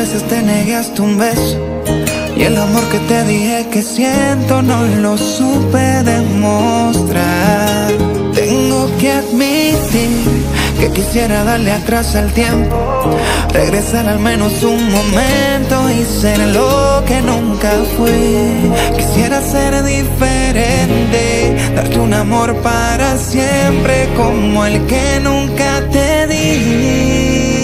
veces te negué hasta un beso, y el amor que te dije que siento no lo supe demostrar. Tengo que admitir que quisiera darle atrás al tiempo, regresar al menos un momento y ser lo que nunca fui. Quisiera ser diferente, darte un amor para siempre como el que nunca te di.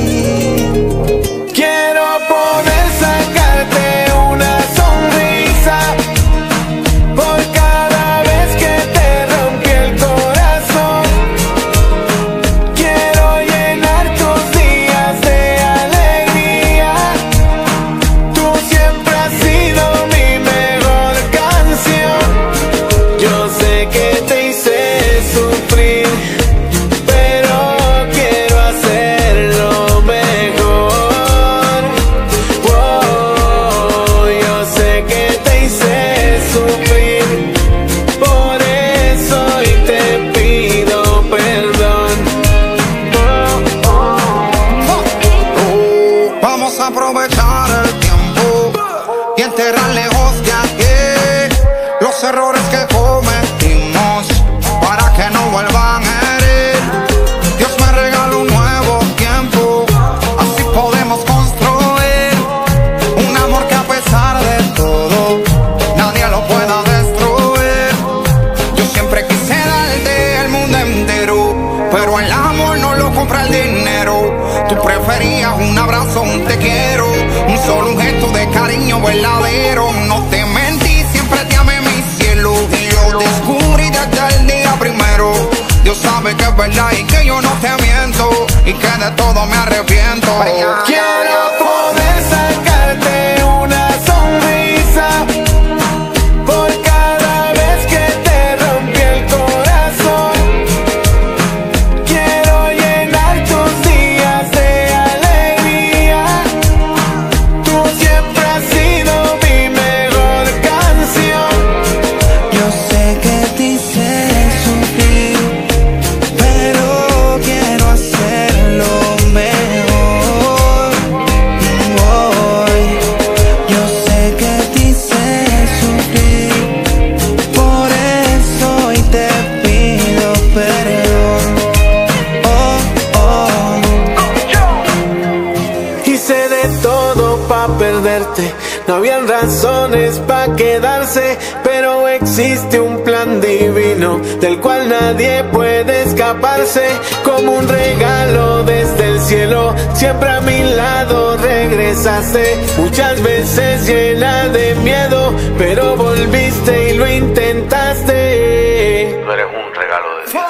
Quiero poder sacarte una sonrisa por cada vez que te rompí el corazón. Quiero llenar tus días de alegría. Tú siempre has sido mi mejor canción. Yo sé que te hice sufrir, pero quiero hacerlo mejor. Oh, yo sé que te hice sufrir, por eso hoy te pido perdón. Vamos a aprovechar el tiempo y enterrar lejos de aquí los errores que cometimos para que no vuelvan a herir. Dios me regala un nuevo tiempo, así podemos construir un amor que a pesar de todo nadie lo pueda destruir. Yo siempre quise darte el mundo entero, pero el amor no lo compra el dinero. Tú preferías un abrazo, un te quiero, solo un gesto de cariño verdadero. No te mentí, siempre te amé, mi cielo, y yo descubrí desde el día primero. Dios sabe que es verdad y que yo no te miento, y que de todo me arrepiento. Quiero poder sacarte una sonrisa por cada vez que te rompí el corazón. Quiero llenar tus días de alegría. Tú siempre has sido mi mejor canción. Yo sé que te hice sufrir, pero quiero hacerlo mejor. Hoy, yo sé que te hice sufrir, por eso hoy te pido perdón. Oh, oh. Hice de todo pa' perderte, no habían razones pa' quedarse, pero existe un plan divino del cual nadie puede escaparse. Como un regalo desde el cielo, siempre a mi lado regresaste. Muchas veces llena de miedo, pero volviste y lo intentaste. Tú eres un regalo de Dios.